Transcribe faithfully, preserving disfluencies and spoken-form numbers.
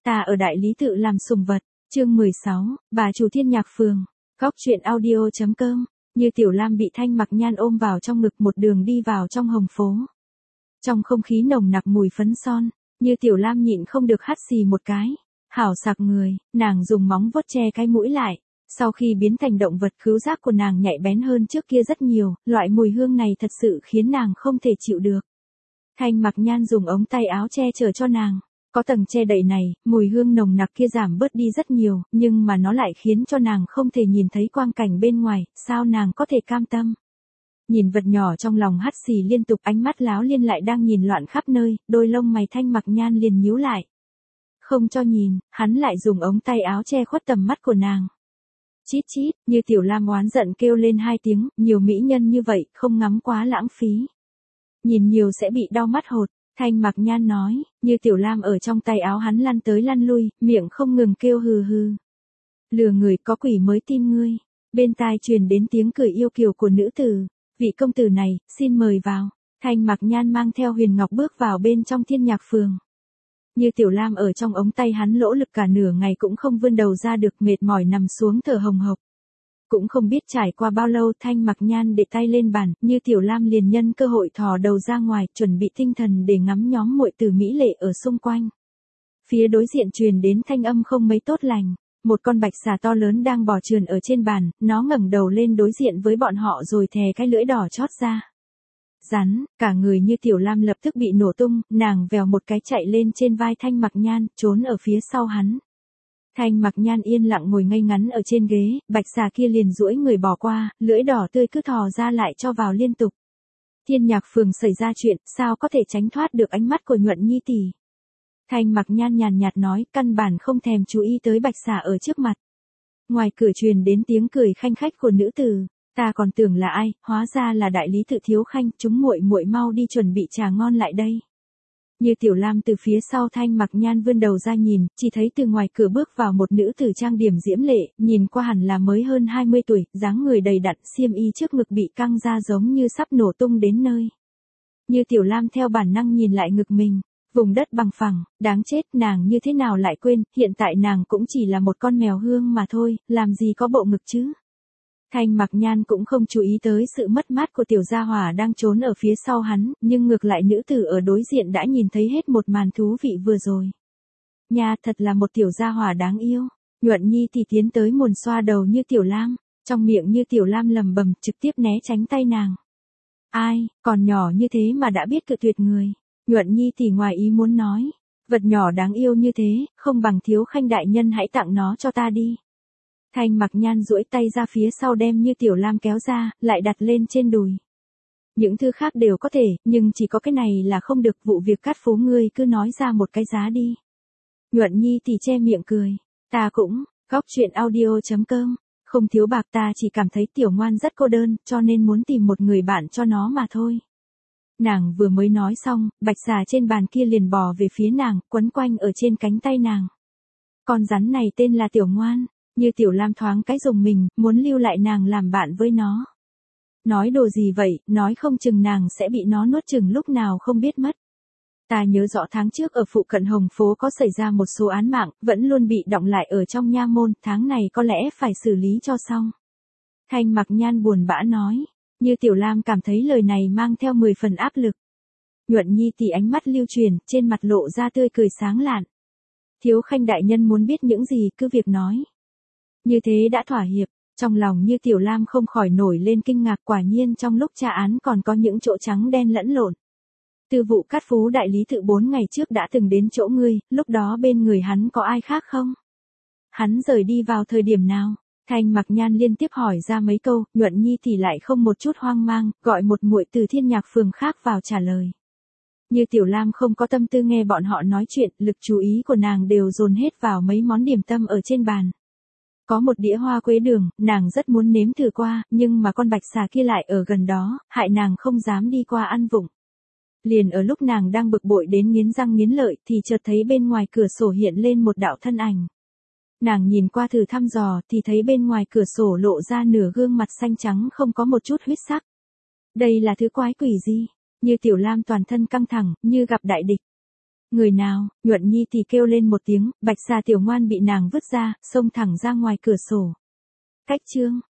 Ta ở đại lý tự làm sùng vật, chương mười sáu, bà chủ Thiên Nhạc Phường, góc truyện audio.com, Như Tiểu Lam bị Thanh Mặc Nhan ôm vào trong ngực một đường đi vào trong hồng phố. Trong không khí nồng nặc mùi phấn son, Như Tiểu Lam nhịn không được hắt xì một cái, hảo sặc người, nàng dùng móng vuốt che cái mũi lại. Sau khi biến thành động vật, khứu giác của nàng nhạy bén hơn trước kia rất nhiều, loại mùi hương này thật sự khiến nàng không thể chịu được. Thanh Mặc Nhan dùng ống tay áo che chở cho nàng. Có tầng che đậy này, mùi hương nồng nặc kia giảm bớt đi rất nhiều, nhưng mà nó lại khiến cho nàng không thể nhìn thấy quang cảnh bên ngoài, sao nàng có thể cam tâm. Nhìn vật nhỏ trong lòng hắt xì liên tục, ánh mắt láo liên lại đang nhìn loạn khắp nơi, đôi lông mày Thanh Mặc Nhan liền nhíu lại. Không cho nhìn, hắn lại dùng ống tay áo che khuất tầm mắt của nàng. Chít chít, Như Tiểu Lam oán giận kêu lên hai tiếng, nhiều mỹ nhân như vậy, không ngắm quá lãng phí. Nhìn nhiều sẽ bị đau mắt hột. Thanh Mặc Nhan nói, Như Tiểu Lam ở trong tay áo hắn lăn tới lăn lui, miệng không ngừng kêu hừ hừ. Lừa người, có quỷ mới tin ngươi. Bên tai truyền đến tiếng cười yêu kiều của nữ tử. Vị công tử này, xin mời vào. Thanh Mặc Nhan mang theo Huyền Ngọc bước vào bên trong Thiên Nhạc Phường. Như Tiểu Lam ở trong ống tay hắn lỗ lực cả nửa ngày cũng không vươn đầu ra được, mệt mỏi nằm xuống thở hồng hộc. Cũng không biết trải qua bao lâu, Thanh Mặc Nhan để tay lên bàn, Như Tiểu Lam liền nhân cơ hội thò đầu ra ngoài, chuẩn bị tinh thần để ngắm nhóm muội tử mỹ lệ ở xung quanh. Phía đối diện truyền đến thanh âm không mấy tốt lành, một con bạch xà to lớn đang bò trườn ở trên bàn, nó ngẩng đầu lên đối diện với bọn họ rồi thè cái lưỡi đỏ chót ra. Rắn, cả người Như Tiểu Lam lập tức bị nổ tung, nàng vèo một cái chạy lên trên vai Thanh Mặc Nhan, trốn ở phía sau hắn. Thanh Mặc Nhan yên lặng ngồi ngây ngắn ở trên ghế, bạch xà kia liền duỗi người bỏ qua, lưỡi đỏ tươi cứ thò ra lại cho vào liên tục. Thiên Nhạc Phường xảy ra chuyện, sao có thể tránh thoát được ánh mắt của Nhuận Nhi tỷ. Thanh Mặc Nhan nhàn nhạt nói, căn bản không thèm chú ý tới bạch xà ở trước mặt. Ngoài cửa truyền đến tiếng cười khanh khách của nữ tử, ta còn tưởng là ai, hóa ra là đại lý tự Thiếu Khanh, chúng muội muội mau đi chuẩn bị trà ngon lại đây. Như Tiểu Lam từ phía sau Thanh Mặc Nhan vươn đầu ra nhìn, chỉ thấy từ ngoài cửa bước vào một nữ tử trang điểm diễm lệ, nhìn qua hẳn là mới hơn hai mươi tuổi, dáng người đầy đặn, xiêm y trước ngực bị căng ra giống như sắp nổ tung đến nơi. Như Tiểu Lam theo bản năng nhìn lại ngực mình, vùng đất bằng phẳng, đáng chết, nàng như thế nào lại quên, hiện tại nàng cũng chỉ là một con mèo hương mà thôi, làm gì có bộ ngực chứ. Thanh Mặc Nhan cũng không chú ý tới sự mất mát của tiểu gia hỏa đang trốn ở phía sau hắn, nhưng ngược lại nữ tử ở đối diện đã nhìn thấy hết một màn thú vị vừa rồi. Nha, thật là một tiểu gia hỏa đáng yêu. Nhuận Nhi thì tiến tới muồn xoa đầu Như Tiểu Lam, trong miệng Như Tiểu Lam lầm bầm, trực tiếp né tránh tay nàng. Ai, còn nhỏ như thế mà đã biết cự tuyệt người. Nhuận Nhi thì ngoài ý muốn nói, vật nhỏ đáng yêu như thế, không bằng Thiếu Khanh đại nhân hãy tặng nó cho ta đi. Thanh Mặc Nhan duỗi tay ra phía sau đem Như Tiểu Lam kéo ra, lại đặt lên trên đùi. Những thứ khác đều có thể, nhưng chỉ có cái này là không được, vụ việc cát phố ngươi cứ nói ra một cái giá đi. Nhuận Nhi thì che miệng cười, ta cũng, góc truyện audio.com, không thiếu bạc, ta chỉ cảm thấy Tiểu Ngoan rất cô đơn, cho nên muốn tìm một người bạn cho nó mà thôi. Nàng vừa mới nói xong, bạch xà trên bàn kia liền bò về phía nàng, quấn quanh ở trên cánh tay nàng. Con rắn này tên là Tiểu Ngoan. Như Tiểu Lam thoáng cái dùng mình, muốn lưu lại nàng làm bạn với nó. Nói đồ gì vậy, nói không chừng nàng sẽ bị nó nuốt chừng lúc nào không biết mất. Ta nhớ rõ tháng trước ở phụ cận Hồng Phố có xảy ra một số án mạng, vẫn luôn bị đọng lại ở trong nha môn, tháng này có lẽ phải xử lý cho xong. Thanh Mặc Nhan buồn bã nói, Như Tiểu Lam cảm thấy lời này mang theo mười phần áp lực. Nhuận Nhi thì ánh mắt lưu truyền, trên mặt lộ ra tươi cười sáng lạn. Thiếu Khanh đại nhân muốn biết những gì cứ việc nói. Như thế đã thỏa hiệp, trong lòng Như Tiểu Lam không khỏi nổi lên kinh ngạc, quả nhiên trong lúc tra án còn có những chỗ trắng đen lẫn lộn. Tư vụ Cát Phú đại lý tự bốn ngày trước đã từng đến chỗ ngươi, lúc đó bên người hắn có ai khác không? Hắn rời đi vào thời điểm nào? Thanh Mặc Nhan liên tiếp hỏi ra mấy câu, Nhuận Nhi thì lại không một chút hoang mang, gọi một muội từ Thiên Nhạc Phường khác vào trả lời. Như Tiểu Lam không có tâm tư nghe bọn họ nói chuyện, lực chú ý của nàng đều dồn hết vào mấy món điểm tâm ở trên bàn. Có một đĩa hoa quế đường, nàng rất muốn nếm thử qua, nhưng mà con bạch xà kia lại ở gần đó, hại nàng không dám đi qua ăn vụng. Liền ở lúc nàng đang bực bội đến nghiến răng nghiến lợi, thì chợt thấy bên ngoài cửa sổ hiện lên một đạo thân ảnh. Nàng nhìn qua thử thăm dò, thì thấy bên ngoài cửa sổ lộ ra nửa gương mặt xanh trắng không có một chút huyết sắc. Đây là thứ quái quỷ gì? Như Tiểu Lam toàn thân căng thẳng, như gặp đại địch. Người nào, Nhuận Nhi thì kêu lên một tiếng, Bạch Xà tiểu ngoan bị nàng vứt ra, xông thẳng ra ngoài cửa sổ. Cách chương